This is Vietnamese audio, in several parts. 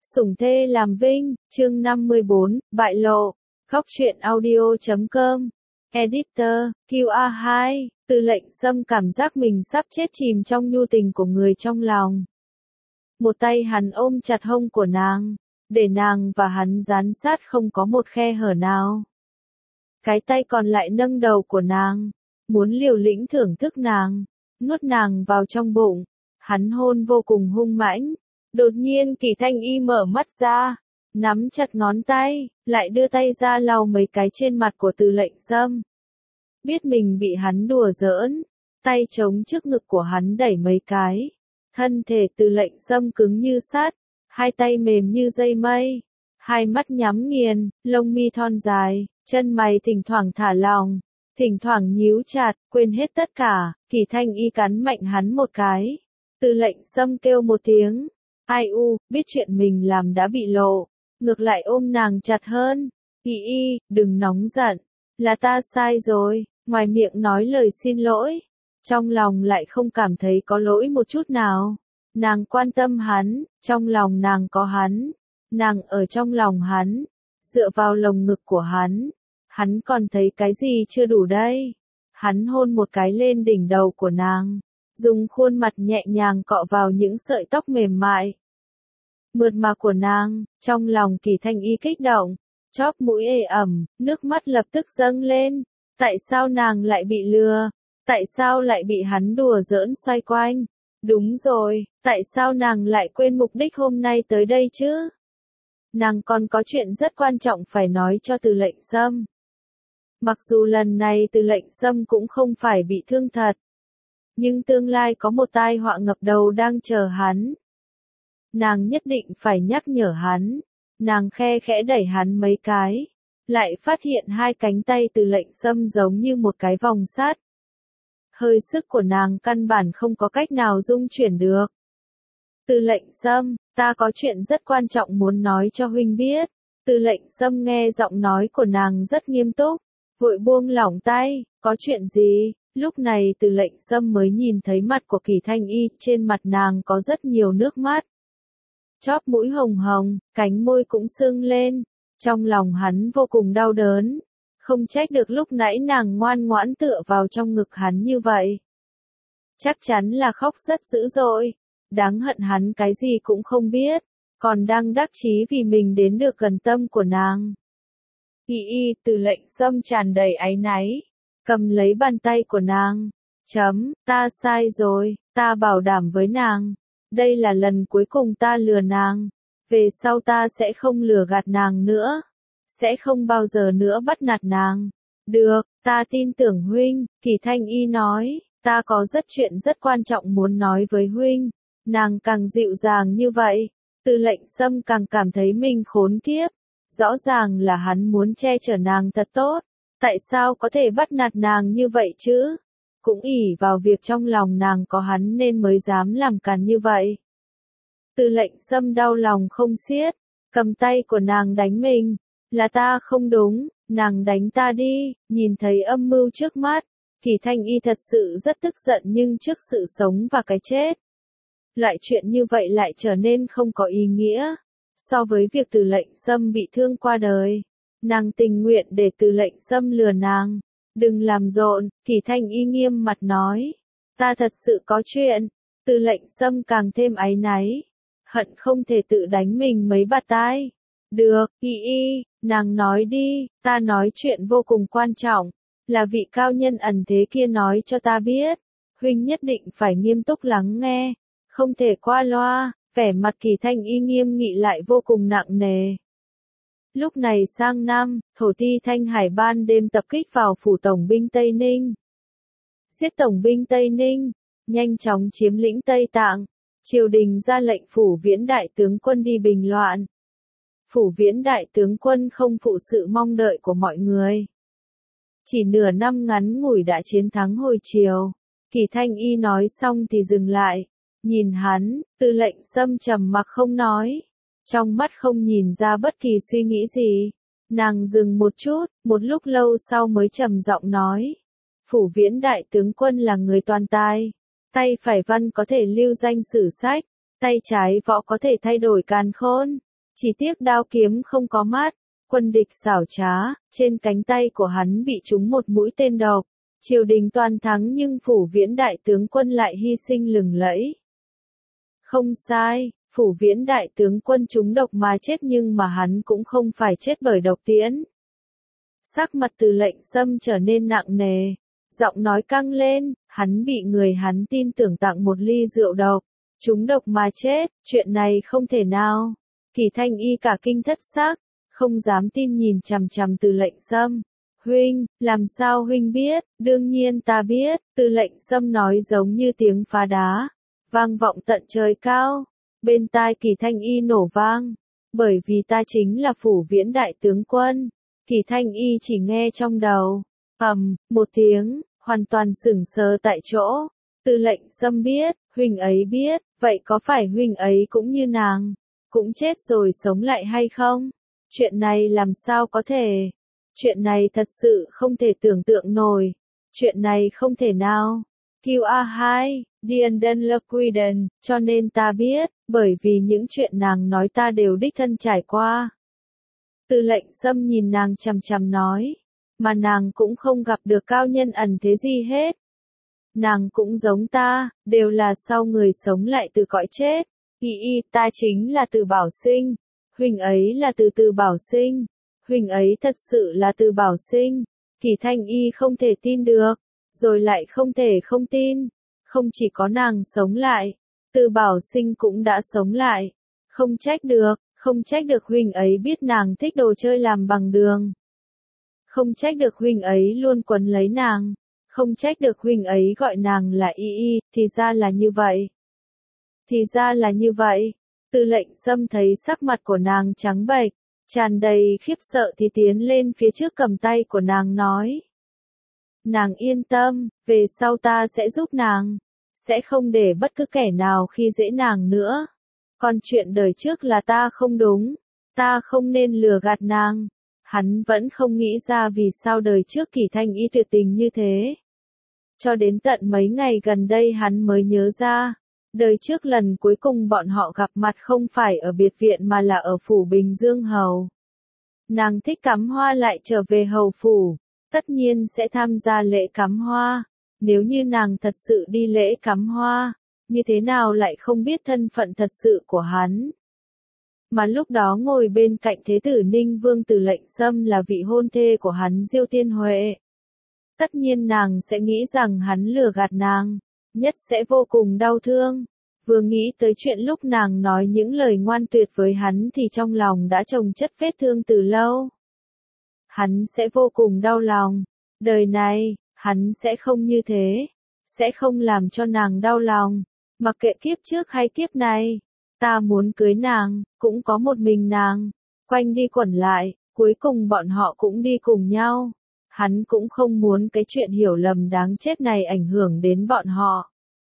Sủng thê làm vinh, chương 54, bại lộ. Góc truyện audio.com. Editor, QA2, Tư lệnh Sâm cảm giác mình sắp chết chìm trong nhu tình của người trong lòng. Một tay hắn ôm chặt hông của nàng, để nàng và hắn dán sát không có một khe hở nào. Cái tay còn lại nâng đầu của nàng, muốn liều lĩnh thưởng thức nàng, nuốt nàng vào trong bụng. Hắn hôn vô cùng hung mãnh. Đột nhiên Kỳ Thanh Y mở mắt ra, nắm chặt ngón tay, lại đưa tay ra lau mấy cái trên mặt của Từ lệnh Sâm. Biết mình bị hắn đùa giỡn, tay chống trước ngực của hắn đẩy mấy cái. Thân thể Từ lệnh Sâm cứng như sắt, hai tay mềm như dây mây, hai mắt nhắm nghiền, lông mi thon dài, chân mày thỉnh thoảng thả lỏng, thỉnh thoảng nhíu chặt, quên hết tất cả. Kỳ Thanh Y cắn mạnh hắn một cái. Từ lệnh Sâm kêu một tiếng. Ai u, biết chuyện mình làm đã bị lộ, ngược lại ôm nàng chặt hơn. Y, đừng nóng giận, là ta sai rồi, ngoài miệng nói lời xin lỗi, trong lòng lại không cảm thấy có lỗi một chút nào. Nàng quan tâm hắn, trong lòng nàng có hắn, nàng ở trong lòng hắn, dựa vào lồng ngực của hắn còn thấy cái gì chưa đủ đây. Hắn hôn một cái lên đỉnh đầu của nàng, dùng khuôn mặt nhẹ nhàng cọ vào những sợi tóc mềm mại, mượt mà của nàng. Trong lòng Kỳ Thanh Y kích động, chóp mũi ê ẩm, nước mắt lập tức dâng lên. Tại sao nàng lại bị lừa? Tại sao lại bị hắn đùa giỡn xoay quanh? Đúng rồi, tại sao nàng lại quên mục đích hôm nay tới đây chứ? Nàng còn có chuyện rất quan trọng phải nói cho Từ lệnh Sâm. Mặc dù lần này Từ lệnh Sâm cũng không phải bị thương thật, nhưng tương lai có một tai họa ngập đầu đang chờ hắn. Nàng nhất định phải nhắc nhở hắn. Nàng khe khẽ đẩy hắn mấy cái, lại phát hiện hai cánh tay Từ lệnh Sâm giống như một cái vòng sắt. Hơi sức của nàng căn bản không có cách nào dung chuyển được. Từ lệnh Sâm, ta có chuyện rất quan trọng muốn nói cho huynh biết. Từ lệnh Sâm nghe giọng nói của nàng rất nghiêm túc, vội buông lỏng tay. Có chuyện gì? Lúc này Từ lệnh Sâm mới nhìn thấy mặt của Kỳ Thanh Y, trên mặt nàng có rất nhiều nước mắt. Chóp mũi hồng hồng, cánh môi cũng sưng lên. Trong lòng hắn vô cùng đau đớn. Không trách được lúc nãy nàng ngoan ngoãn tựa vào trong ngực hắn như vậy. Chắc chắn là khóc rất dữ dội. Đáng hận hắn cái gì cũng không biết, còn đang đắc chí vì mình đến được gần tâm của nàng. Từ lệnh Sâm tràn đầy áy náy, cầm lấy bàn tay của nàng. Ta sai rồi, ta bảo đảm với nàng. Đây là lần cuối cùng ta lừa nàng. Về sau ta sẽ không lừa gạt nàng nữa. Sẽ không bao giờ nữa bắt nạt nàng. Được, ta tin tưởng huynh, Kỳ Thanh Y nói. Ta có chuyện rất quan trọng muốn nói với huynh. Nàng càng dịu dàng như vậy, Từ lệnh Sâm càng cảm thấy mình khốn kiếp. Rõ ràng là hắn muốn che chở nàng thật tốt. Tại sao có thể bắt nạt nàng như vậy chứ? Cũng ỷ vào việc trong lòng nàng có hắn nên mới dám làm càn như vậy. Từ lệnh Sâm đau lòng không xiết, cầm tay của nàng đánh mình. Là ta không đúng, nàng đánh ta đi. Nhìn thấy âm mưu trước mắt, Kỳ Thanh Y thật sự rất tức giận, nhưng trước sự sống và cái chết, loại chuyện như vậy lại trở nên không có ý nghĩa. So với việc Từ lệnh Sâm bị thương qua đời, nàng tình nguyện để Từ lệnh Sâm lừa nàng. Đừng làm rộn, Kỳ Thanh Y nghiêm mặt nói. Ta thật sự có chuyện. Từ lệnh Sâm càng thêm áy náy, hận không thể tự đánh mình mấy bạt tai. Được, nàng nói đi. Ta nói chuyện vô cùng quan trọng, là vị cao nhân ẩn thế kia nói cho ta biết. Huynh nhất định phải nghiêm túc lắng nghe, không thể qua loa. Vẻ mặt Kỳ Thanh Y nghiêm nghị lại vô cùng nặng nề. Lúc này sang năm, thổ ti Thanh Hải ban đêm tập kích vào phủ tổng binh Tây Ninh. Giết tổng binh Tây Ninh, nhanh chóng chiếm lĩnh Tây Tạng. Triều đình ra lệnh Phủ Viễn đại tướng quân đi bình loạn. Phủ Viễn đại tướng quân không phụ sự mong đợi của mọi người. Chỉ nửa năm ngắn ngủi đã chiến thắng hồi chiều. Kỳ Thanh Y nói xong thì dừng lại. Nhìn hắn, Từ lệnh Sâm trầm mặc không nói. Trong mắt không nhìn ra bất kỳ suy nghĩ gì. Nàng dừng một chút, một lúc lâu sau mới trầm giọng nói. Phủ Viễn đại tướng quân là người toàn tài. Tay phải văn có thể lưu danh sử sách. Tay trái võ có thể thay đổi càn khôn. Chỉ tiếc đao kiếm không có mắt, quân địch xảo trá, trên cánh tay của hắn bị trúng một mũi tên độc. Triều đình toàn thắng nhưng Phủ Viễn đại tướng quân lại hy sinh lừng lẫy. Không sai, Phủ Viễn đại tướng quân trúng độc mà chết nhưng mà hắn cũng không phải chết bởi độc tiễn. Sắc mặt Từ Lệnh Sâm trở nên nặng nề, giọng nói căng lên, hắn bị người hắn tin tưởng tặng một ly rượu độc, trúng độc mà chết, chuyện này không thể nào. Kỳ Thanh Y cả kinh thất xác, không dám tin nhìn chằm chằm Từ Lệnh Sâm. Huynh, làm sao huynh biết? Đương nhiên ta biết, Từ Lệnh Sâm nói giống như tiếng phá đá, vang vọng tận trời cao. Bên tai Kỳ Thanh Y nổ vang, bởi vì ta chính là Phủ Viễn đại tướng quân. Kỳ Thanh Y chỉ nghe trong đầu, một tiếng, hoàn toàn sững sờ tại chỗ. Từ Lệnh Sâm biết, huynh ấy biết, vậy có phải huynh ấy cũng như nàng, cũng chết rồi sống lại hay không? Chuyện này làm sao có thể? Chuyện này thật sự không thể tưởng tượng nổi. Chuyện này không thể nào. QA2, Dienden Lequiden, cho nên ta biết, bởi vì những chuyện nàng nói ta đều đích thân trải qua. Từ Lệnh Sâm nhìn nàng chằm chằm nói, mà nàng cũng không gặp được cao nhân ẩn thế gì hết. Nàng cũng giống ta, đều là sau người sống lại từ cõi chết. Ta chính là Từ Bảo Sinh. Huynh ấy là Từ Bảo Sinh. Huynh ấy thật sự là Từ Bảo Sinh. Kỳ Thanh Y không thể tin được, rồi lại không thể không tin. Không chỉ có nàng sống lại, Từ Bảo Sinh cũng đã sống lại. Không trách được huynh ấy biết nàng thích đồ chơi làm bằng đường. Không trách được huynh ấy luôn quấn lấy nàng. Không trách được huynh ấy gọi nàng là Y, thì ra là như vậy. Thì ra là như vậy. Từ Lệnh Sâm thấy sắc mặt của nàng trắng bệch, tràn đầy khiếp sợ thì tiến lên phía trước cầm tay của nàng nói. Nàng yên tâm, về sau ta sẽ giúp nàng, sẽ không để bất cứ kẻ nào khi dễ nàng nữa. Còn chuyện đời trước là ta không đúng, ta không nên lừa gạt nàng. Hắn vẫn không nghĩ ra vì sao đời trước Kỳ Thanh Y tuyệt tình như thế. Cho đến tận mấy ngày gần đây hắn mới nhớ ra, đời trước lần cuối cùng bọn họ gặp mặt không phải ở biệt viện mà là ở Phủ Bình Dương Hầu. Nàng thích cắm hoa lại trở về hầu phủ, tất nhiên sẽ tham gia lễ cắm hoa. Nếu như nàng thật sự đi lễ cắm hoa, như thế nào lại không biết thân phận thật sự của hắn. Mà lúc đó ngồi bên cạnh Thế tử Ninh Vương Từ Lệnh Sâm là vị hôn thê của hắn Diêu Tiên Huệ. Tất nhiên nàng sẽ nghĩ rằng hắn lừa gạt nàng, nhất sẽ vô cùng đau thương. Vừa nghĩ tới chuyện lúc nàng nói những lời ngoan tuyệt với hắn thì trong lòng đã chồng chất vết thương từ lâu. Hắn sẽ vô cùng đau lòng. Đời này, hắn sẽ không như thế. Sẽ không làm cho nàng đau lòng. Mặc kệ kiếp trước hay kiếp này. Ta muốn cưới nàng, cũng có một mình nàng. Quanh đi quẩn lại, cuối cùng bọn họ cũng đi cùng nhau. Hắn cũng không muốn cái chuyện hiểu lầm đáng chết này ảnh hưởng đến bọn họ.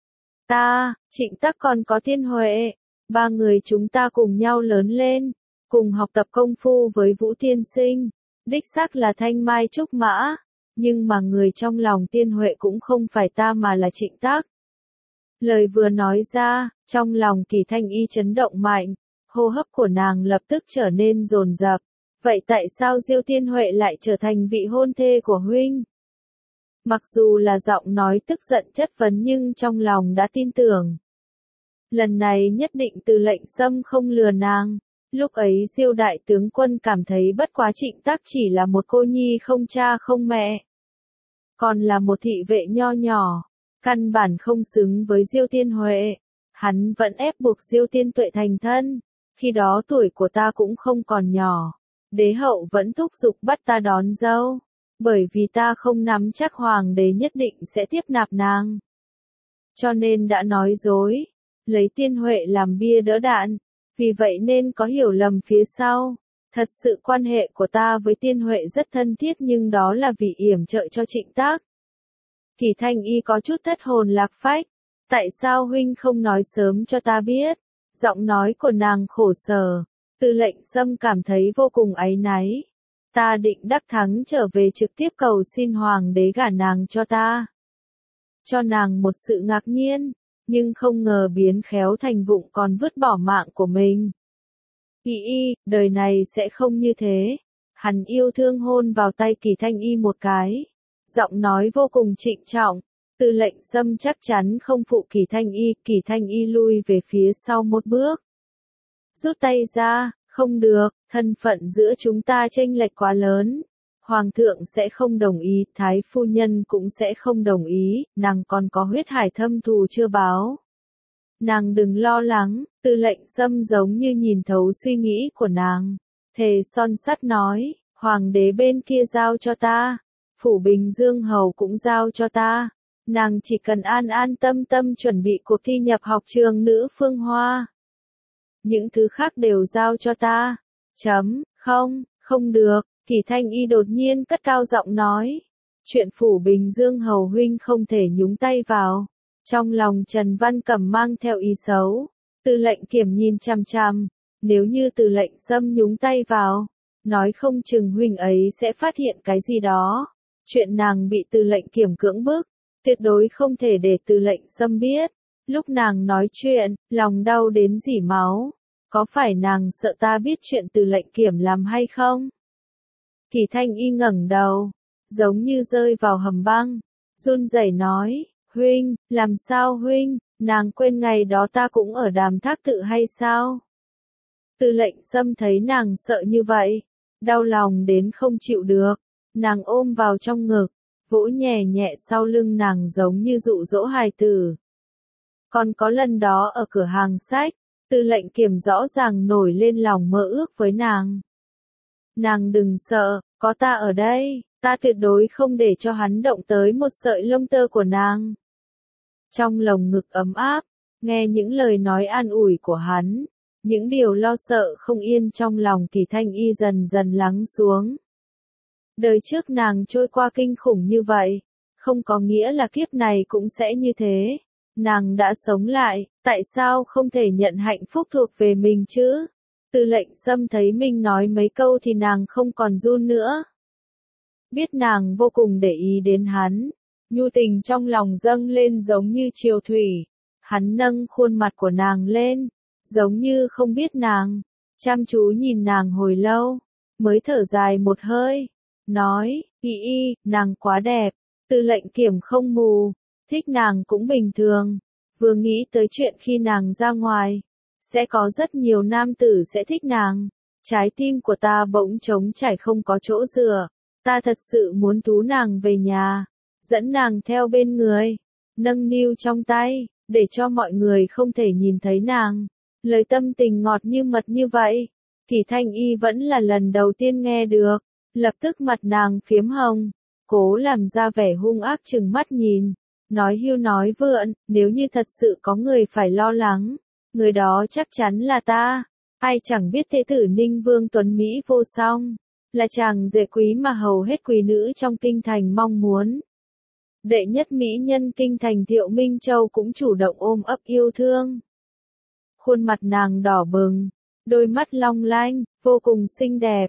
Ta, Trịnh Tắc còn có Thiên Huệ, ba người chúng ta cùng nhau lớn lên, cùng học tập công phu với Vũ Tiên Sinh, đích xác là thanh mai trúc mã, nhưng mà người trong lòng Tiên Huệ cũng không phải ta mà là Trịnh Tắc. Lời vừa nói ra, trong lòng Kỳ Thanh Y chấn động mạnh, hô hấp của nàng lập tức trở nên dồn dập. Vậy tại sao Diêu Tiên Huệ lại trở thành vị hôn thê của huynh? Mặc dù là giọng nói tức giận chất vấn nhưng trong lòng đã tin tưởng. Lần này nhất định Từ Lệnh Sâm không lừa nàng. Lúc ấy Diêu đại tướng quân cảm thấy bất quá Trịnh Tắc chỉ là một cô nhi không cha không mẹ. Còn là một thị vệ nho nhỏ, căn bản không xứng với Diêu Tiên Huệ. Hắn vẫn ép buộc Diêu Tiên Tuệ thành thân. Khi đó tuổi của ta cũng không còn nhỏ. Đế hậu vẫn thúc giục bắt ta đón dâu. Bởi vì ta không nắm chắc hoàng đế nhất định sẽ tiếp nạp nàng. Cho nên đã nói dối, lấy Tiên Huệ làm bia đỡ đạn, vì vậy nên có hiểu lầm phía sau. Thật sự quan hệ của ta với Tiên Huệ rất thân thiết nhưng đó là vì yểm trợ cho Trịnh Tắc. Kỳ Thanh Y có chút thất hồn lạc phách, tại sao huynh không nói sớm cho ta biết? Giọng nói của nàng khổ sở, Từ Lệnh Sâm cảm thấy vô cùng áy náy. Ta định đắc thắng trở về trực tiếp cầu xin hoàng đế gả nàng cho ta. Cho nàng một sự ngạc nhiên, nhưng không ngờ biến khéo thành vụng còn vứt bỏ mạng của mình. Đời này sẽ không như thế. Hắn yêu thương hôn vào tay Kỳ Thanh Y một cái. Giọng nói vô cùng trịnh trọng. Tư lệnh Sâm chắc chắn không phụ Kỳ Thanh Y lui về phía sau một bước. Rút tay ra, không được, thân phận giữa chúng ta chênh lệch quá lớn. Hoàng thượng sẽ không đồng ý, Thái phu nhân cũng sẽ không đồng ý, nàng còn có huyết hải thâm thù chưa báo. Nàng đừng lo lắng, Tư lệnh Sâm giống như nhìn thấu suy nghĩ của nàng. Thề son sắt nói, hoàng đế bên kia giao cho ta, phủ Bình Dương hầu cũng giao cho ta. Nàng chỉ cần an an tâm tâm chuẩn bị cuộc thi nhập học trường Nữ Phương Hoa. Những thứ khác đều giao cho ta. Không được, Kỳ Thanh Y đột nhiên cất cao giọng nói. Chuyện phủ Bình Dương hầu huynh không thể nhúng tay vào. Trong lòng Trần Văn Cẩm mang theo ý xấu. Tư lệnh Kiểm nhìn chằm chằm. Nếu như Tư lệnh Sâm nhúng tay vào, nói không chừng huynh ấy sẽ phát hiện cái gì đó. Chuyện nàng bị Tư lệnh Kiểm cưỡng bức, tuyệt đối không thể để Tư lệnh Sâm biết. Lúc nàng nói chuyện, lòng đau đến rỉ máu. Có phải nàng sợ ta biết chuyện Tư lệnh Kiểm làm hay không? Kỳ Thanh Y ngẩng đầu, giống như rơi vào hầm băng, run rẩy nói, huynh, làm sao huynh, nàng quên ngày đó ta cũng ở Đàm Thác Tự hay sao? Tư lệnh Sâm thấy nàng sợ như vậy, đau lòng đến không chịu được, nàng ôm vào trong ngực, vỗ nhẹ nhẹ sau lưng nàng giống như dụ dỗ hài tử. Còn có lần đó ở cửa hàng sách, Tư lệnh Kiểm rõ ràng nổi lên lòng mơ ước với nàng. Nàng đừng sợ, có ta ở đây, ta tuyệt đối không để cho hắn động tới một sợi lông tơ của nàng. Trong lồng ngực ấm áp, nghe những lời nói an ủi của hắn, những điều lo sợ không yên trong lòng Kỳ Thanh Y dần dần lắng xuống. Đời trước nàng trôi qua kinh khủng như vậy, không có nghĩa là kiếp này cũng sẽ như thế. Nàng đã sống lại, tại sao không thể nhận hạnh phúc thuộc về mình chứ? Tư lệnh Sâm thấy mình nói mấy câu thì nàng không còn run nữa. Biết nàng vô cùng để ý đến hắn, nhu tình trong lòng dâng lên giống như triều thủy. Hắn nâng khuôn mặt của nàng lên, giống như không biết nàng, chăm chú nhìn nàng hồi lâu, mới thở dài một hơi, nói, nàng quá đẹp. Tư lệnh Kiểm không mù, thích nàng cũng bình thường, vừa nghĩ tới chuyện khi nàng ra ngoài, sẽ có rất nhiều nam tử sẽ thích nàng. Trái tim của ta bỗng trống trải không có chỗ dựa, ta thật sự muốn tú nàng về nhà, dẫn nàng theo bên người, nâng niu trong tay, để cho mọi người không thể nhìn thấy nàng. Lời tâm tình ngọt như mật như vậy, Kỳ Thanh Y vẫn là lần đầu tiên nghe được, lập tức mặt nàng phiếm hồng, cố làm ra vẻ hung ác trừng mắt nhìn, nói hưu nói vượn, nếu như thật sự có người phải lo lắng, người đó chắc chắn là ta. Ai chẳng biết thế tử Ninh Vương tuấn Mỹ vô song, là chàng rể quý mà hầu hết quý nữ trong kinh thành mong muốn. Đệ nhất mỹ nhân kinh thành Thiệu Minh Châu cũng chủ động ôm ấp yêu thương. Khuôn mặt nàng đỏ bừng, đôi mắt long lanh, vô cùng xinh đẹp.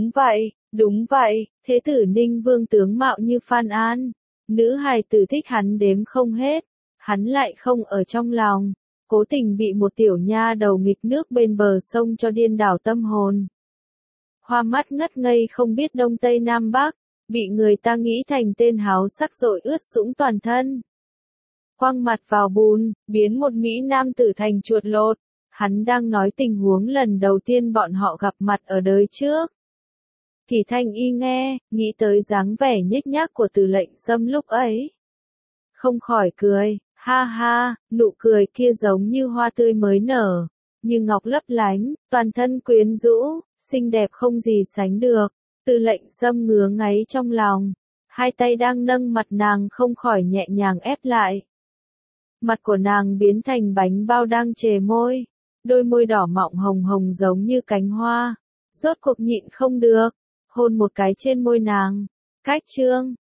Đúng vậy, thế tử Ninh Vương tướng mạo như Phan An, nữ hài tử thích hắn đếm không hết, hắn lại không ở trong lòng, cố tình bị một tiểu nha đầu nghịch nước bên bờ sông cho điên đảo tâm hồn. Hoa mắt ngất ngây không biết đông tây nam bắc, bị người ta nghĩ thành tên háo sắc rồi ướt sũng toàn thân. Quăng mặt vào bùn, biến một mỹ nam tử thành chuột lột. Hắn đang nói tình huống lần đầu tiên bọn họ gặp mặt ở đời trước. Kỳ Thanh Y nghe, nghĩ tới dáng vẻ nhếch nhác của Tư lệnh Sâm lúc ấy. Không khỏi cười, ha ha, nụ cười kia giống như hoa tươi mới nở, như ngọc lấp lánh, toàn thân quyến rũ, xinh đẹp không gì sánh được. Tư lệnh Sâm ngứa ngáy trong lòng, hai tay đang nâng mặt nàng không khỏi nhẹ nhàng ép lại. Mặt của nàng biến thành bánh bao đang chề môi, đôi môi đỏ mọng hồng hồng giống như cánh hoa, rốt cuộc nhịn không được, hôn một cái trên môi nàng. Cách chương